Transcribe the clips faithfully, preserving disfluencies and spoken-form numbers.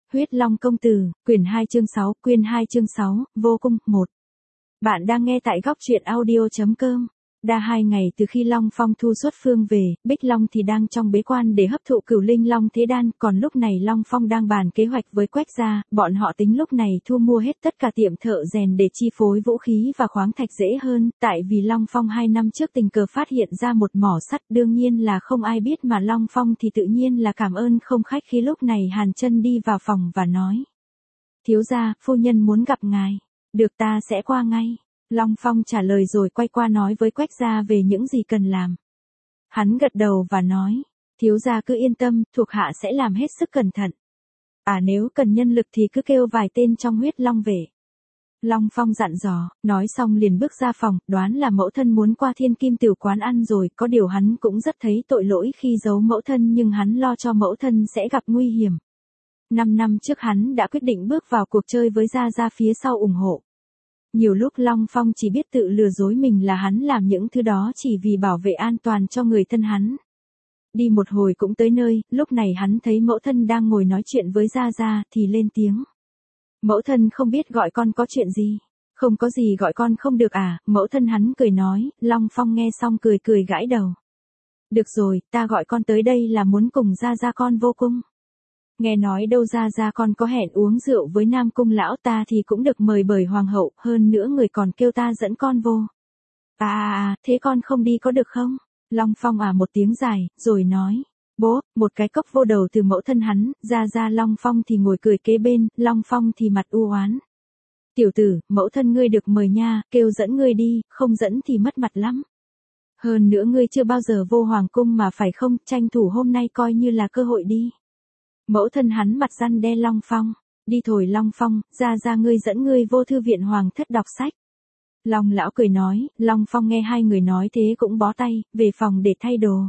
Huyết Long công tử, quyển hai chương sáu, quyển hai chương sáu, vô cung, một. Bạn đang nghe tại góc truyện audio chấm com. Đã hai ngày từ khi Long Phong thu xuất phương về, Bích Long thì đang trong bế quan để hấp thụ Cửu Linh Long Thế Đan, còn lúc này Long Phong đang bàn kế hoạch với Quách gia, bọn họ tính lúc này thu mua hết tất cả tiệm thợ rèn để chi phối vũ khí và khoáng thạch dễ hơn, tại vì Long Phong hai năm trước tình cờ phát hiện ra một mỏ sắt, đương nhiên là không ai biết mà Long Phong thì tự nhiên là cảm ơn không khách khi lúc này Hàn Chân đi vào phòng và nói: "Thiếu gia, phu nhân muốn gặp ngài." "Được, ta sẽ qua ngay." Long Phong trả lời rồi quay qua nói với Quách gia về những gì cần làm. Hắn gật đầu và nói: "Thiếu gia cứ yên tâm, thuộc hạ sẽ làm hết sức cẩn thận. À nếu cần nhân lực thì cứ kêu vài tên trong Huyết Long về." Long Phong dặn dò, nói xong liền bước ra phòng, đoán là mẫu thân muốn qua Thiên Kim Tiểu quán ăn rồi, có điều hắn cũng rất thấy tội lỗi khi giấu mẫu thân nhưng hắn lo cho mẫu thân sẽ gặp nguy hiểm. Năm năm trước hắn đã quyết định bước vào cuộc chơi với Gia Gia phía sau ủng hộ. Nhiều lúc Long Phong chỉ biết tự lừa dối mình là hắn làm những thứ đó chỉ vì bảo vệ an toàn cho người thân hắn. Đi một hồi cũng tới nơi, lúc này hắn thấy mẫu thân đang ngồi nói chuyện với Gia Gia thì lên tiếng: "Mẫu thân không biết gọi con có chuyện gì?" "Không có gì gọi con không được à?" Mẫu thân hắn cười nói. Long Phong nghe xong cười cười gãi đầu. "Được rồi, ta gọi con tới đây là muốn cùng Gia Gia con vô cung. Nghe nói đâu Gia Gia con có hẹn uống rượu với Nam Cung lão ta thì cũng được mời bởi hoàng hậu, hơn nữa người còn kêu ta dẫn con vô." "À à à, thế con không đi có được không?" Long Phong à một tiếng dài, rồi nói: "Bố." Một cái cốc vô đầu từ mẫu thân hắn, Gia Gia Long Phong thì ngồi cười kế bên, Long Phong thì mặt u oán: "Tiểu tử, mẫu thân ngươi được mời nha, kêu dẫn ngươi đi, không dẫn thì mất mặt lắm. Hơn nữa ngươi chưa bao giờ vô hoàng cung mà phải không, tranh thủ hôm nay coi như là cơ hội đi." Mẫu thân hắn mặt răn đe Long Phong: "Đi thôi Long Phong, Gia Gia ngươi dẫn ngươi vô thư viện hoàng thất đọc sách." Long lão cười nói. Long Phong nghe hai người nói thế cũng bó tay, về phòng để thay đồ.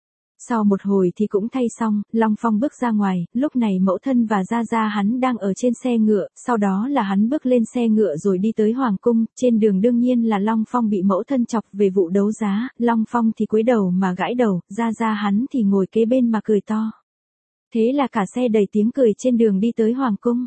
Sau một hồi thì cũng thay xong, Long Phong bước ra ngoài, lúc này mẫu thân và Gia Gia hắn đang ở trên xe ngựa, sau đó là hắn bước lên xe ngựa rồi đi tới hoàng cung, trên đường đương nhiên là Long Phong bị mẫu thân chọc về vụ đấu giá, Long Phong thì cúi đầu mà gãi đầu, Gia Gia hắn thì ngồi kế bên mà cười to. Thế là cả xe đầy tiếng cười trên đường đi tới hoàng cung.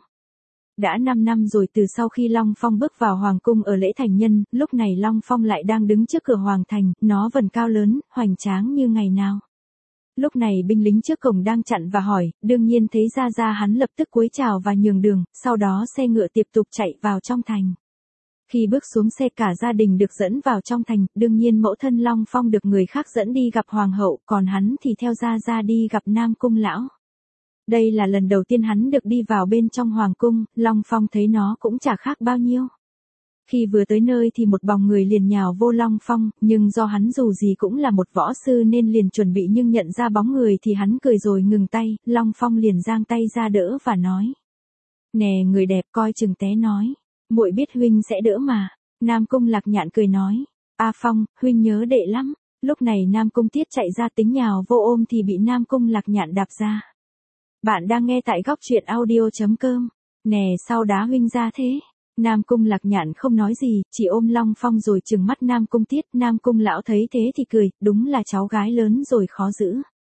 Đã năm năm rồi từ sau khi Long Phong bước vào hoàng cung ở lễ thành nhân, lúc này Long Phong lại đang đứng trước cửa hoàng thành, nó vần cao lớn, hoành tráng như ngày nào. Lúc này binh lính trước cổng đang chặn và hỏi, đương nhiên thấy Gia Gia hắn lập tức cúi chào và nhường đường, sau đó xe ngựa tiếp tục chạy vào trong thành. Khi bước xuống xe cả gia đình được dẫn vào trong thành, đương nhiên mẫu thân Long Phong được người khác dẫn đi gặp hoàng hậu, còn hắn thì theo Gia Gia đi gặp Nam Cung lão. Đây là lần đầu tiên hắn được đi vào bên trong hoàng cung, Long Phong thấy nó cũng chả khác bao nhiêu. Khi vừa tới nơi thì một bóng người liền nhào vô Long Phong, nhưng do hắn dù gì cũng là một võ sư nên liền chuẩn bị nhưng nhận ra bóng người thì hắn cười rồi ngừng tay, Long Phong liền giang tay ra đỡ và nói: "Nè người đẹp, coi chừng té nói. Muội biết huynh sẽ đỡ mà." Nam Cung Lạc Nhạn cười nói: "A Phong, huynh nhớ đệ lắm." Lúc này Nam Cung Tiết chạy ra tính nhào vô ôm thì bị Nam Cung Lạc Nhạn đạp ra. Bạn đang nghe tại góc truyện audio chấm com. "Nè sao đá huynh ra thế?" Nam Cung Lạc Nhạn không nói gì, chỉ ôm Long Phong rồi trừng mắt Nam Cung Tiết. Nam Cung lão thấy thế thì cười, đúng là cháu gái lớn rồi khó giữ.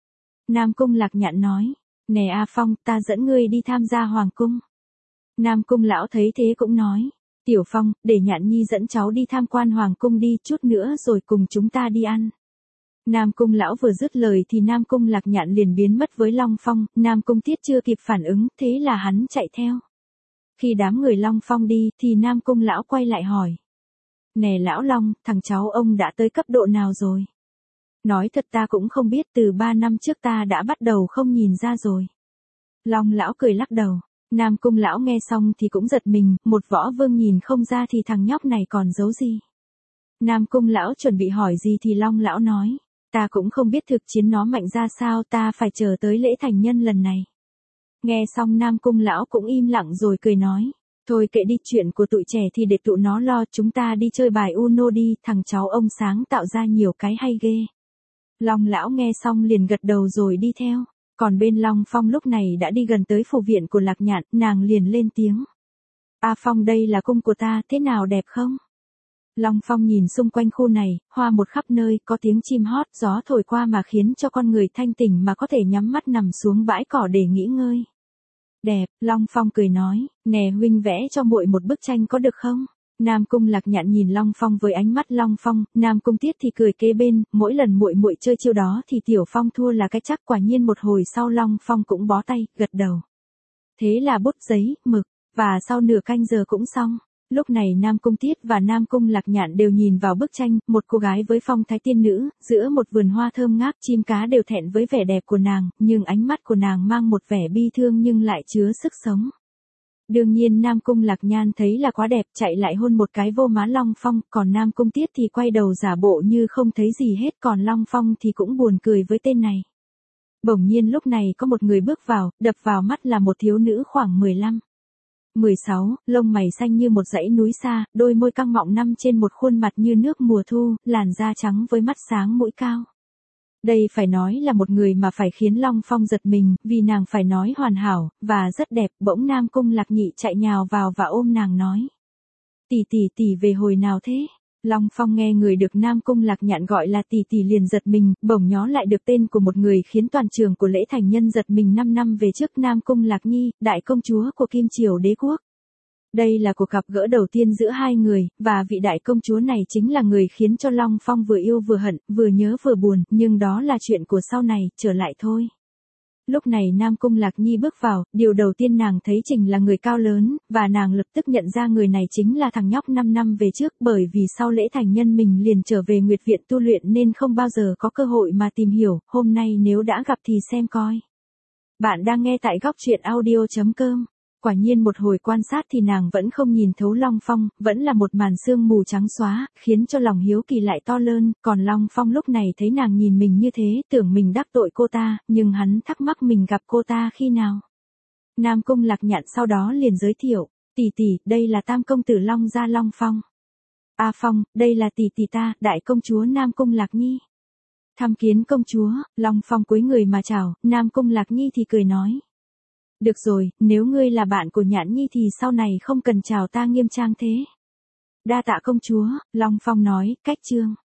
Nam Cung Lạc Nhạn nói: "Nè A Phong, ta dẫn ngươi đi tham gia hoàng cung." Nam Cung lão thấy thế cũng nói: "Tiểu Phong, để Nhạn Nhi dẫn cháu đi tham quan hoàng cung đi, chút nữa rồi cùng chúng ta đi ăn." Nam Cung lão vừa dứt lời thì Nam Cung Lạc Nhạn liền biến mất với Long Phong, Nam Cung Tiết chưa kịp phản ứng, thế là hắn chạy theo. Khi đám người Long Phong đi thì Nam Cung lão quay lại hỏi: "Nè lão Long, thằng cháu ông đã tới cấp độ nào rồi?" "Nói thật ta cũng không biết, từ ba năm trước ta đã bắt đầu không nhìn ra rồi." Long lão cười lắc đầu. Nam Cung lão nghe xong thì cũng giật mình, một võ vương nhìn không ra thì thằng nhóc này còn giấu gì. Nam Cung lão chuẩn bị hỏi gì thì Long lão nói: "Ta cũng không biết thực chiến nó mạnh ra sao, ta phải chờ tới lễ thành nhân lần này." Nghe xong Nam Cung lão cũng im lặng rồi cười nói: "Thôi kệ đi, chuyện của tụi trẻ thì để tụi nó lo, chúng ta đi chơi bài Uno đi, thằng cháu ông sáng tạo ra nhiều cái hay ghê." Long lão nghe xong liền gật đầu rồi đi theo. Còn bên Long Phong lúc này đã đi gần tới phủ viện của Lạc Nhạn, nàng liền lên tiếng: "A Phong, đây là cung của ta, thế nào đẹp không?" Long Phong nhìn xung quanh khu này, hoa một khắp nơi, có tiếng chim hót, gió thổi qua mà khiến cho con người thanh tỉnh mà có thể nhắm mắt nằm xuống bãi cỏ để nghỉ ngơi. đẹp, Long Phong cười nói, nè huynh vẽ cho muội một bức tranh có được không? Nam Cung Lạc Nhạn nhìn Long Phong với ánh mắt Long Phong, Nam Cung Tiết thì cười kế bên, mỗi lần muội muội chơi chiêu đó thì Tiểu Phong thua là cái chắc. Quả nhiên một hồi sau Long Phong cũng bó tay, gật đầu. Thế là bút giấy, mực, và sau nửa canh giờ cũng xong. Lúc này Nam Cung Tiết và Nam Cung Lạc Nhạn đều nhìn vào bức tranh, một cô gái với phong thái tiên nữ, giữa một vườn hoa thơm ngát, chim cá đều thẹn với vẻ đẹp của nàng, nhưng ánh mắt của nàng mang một vẻ bi thương nhưng lại chứa sức sống. Đương nhiên Nam Cung Lạc Nhan thấy là quá đẹp, chạy lại hôn một cái vô má Long Phong, còn Nam Cung Tiết thì quay đầu giả bộ như không thấy gì hết, còn Long Phong thì cũng buồn cười với tên này. Bỗng nhiên lúc này có một người bước vào, đập vào mắt là một thiếu nữ khoảng mười lăm, mười sáu, lông mày xanh như một dãy núi xa, đôi môi căng mọng nằm trên một khuôn mặt như nước mùa thu, làn da trắng với mắt sáng mũi cao. Đây phải nói là một người mà phải khiến Long Phong giật mình, vì nàng phải nói hoàn hảo, và rất đẹp. Bỗng Nam Cung Lạc Nhị chạy nhào vào và ôm nàng nói. Tỷ tỷ tỷ về hồi nào thế? Long Phong nghe người được Nam Cung Lạc Nhạn gọi là tỷ tỷ liền giật mình, bỗng nhớ lại được tên của một người khiến toàn trường của Lễ Thành Nhân giật mình năm năm về trước, Nam Cung Lạc Nhi, đại công chúa của Kim Triều Đế Quốc. Đây là cuộc gặp gỡ đầu tiên giữa hai người, và vị đại công chúa này chính là người khiến cho Long Phong vừa yêu vừa hận, vừa nhớ vừa buồn, nhưng đó là chuyện của sau này, trở lại thôi. Lúc này Nam Cung Lạc Nhi bước vào, điều đầu tiên nàng thấy Trình là người cao lớn, và nàng lập tức nhận ra người này chính là thằng nhóc năm năm về trước, bởi vì sau Lễ Thành Nhân mình liền trở về Nguyệt Viện tu luyện nên không bao giờ có cơ hội mà tìm hiểu, hôm nay nếu đã gặp thì xem coi. Bạn đang nghe tại góc truyện audio chấm com. Quả nhiên một hồi quan sát thì nàng vẫn không nhìn thấu Long Phong, vẫn là một màn sương mù trắng xóa, khiến cho lòng hiếu kỳ lại to lớn, còn Long Phong lúc này thấy nàng nhìn mình như thế, tưởng mình đắc tội cô ta, nhưng hắn thắc mắc mình gặp cô ta khi nào. Nam Cung Lạc Nhạn sau đó liền giới thiệu, tỷ tỷ, đây là tam công tử Long gia Long Phong. A Phong, đây là tỷ tỷ ta, đại công chúa Nam Cung Lạc Nhi. Tham kiến công chúa, Long Phong cúi người mà chào, Nam Cung Lạc Nhi thì cười nói. Được rồi, nếu ngươi là bạn của Nhạn Nhi thì sau này không cần chào ta nghiêm trang thế. Đa tạ công chúa, Long Phong nói, cách chương.